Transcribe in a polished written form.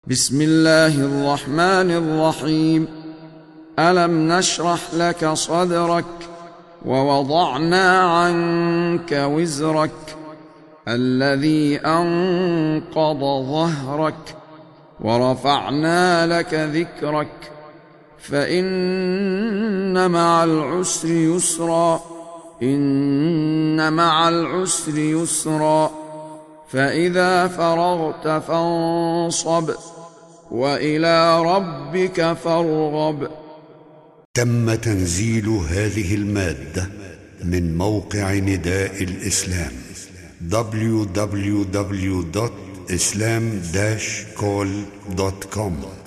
بسم الله الرحمن الرحيم. ألم نشرح لك صدرك ووضعنا عنك وزرك الذي أنقض ظهرك ورفعنا لك ذكرك فإن مع العسر يسرا إن مع العسر يسرا فإذا فرغت فانصب وإلى ربك فارغب. تم تنزيل هذه المادة من موقع نداء الإسلام www.islam-call.com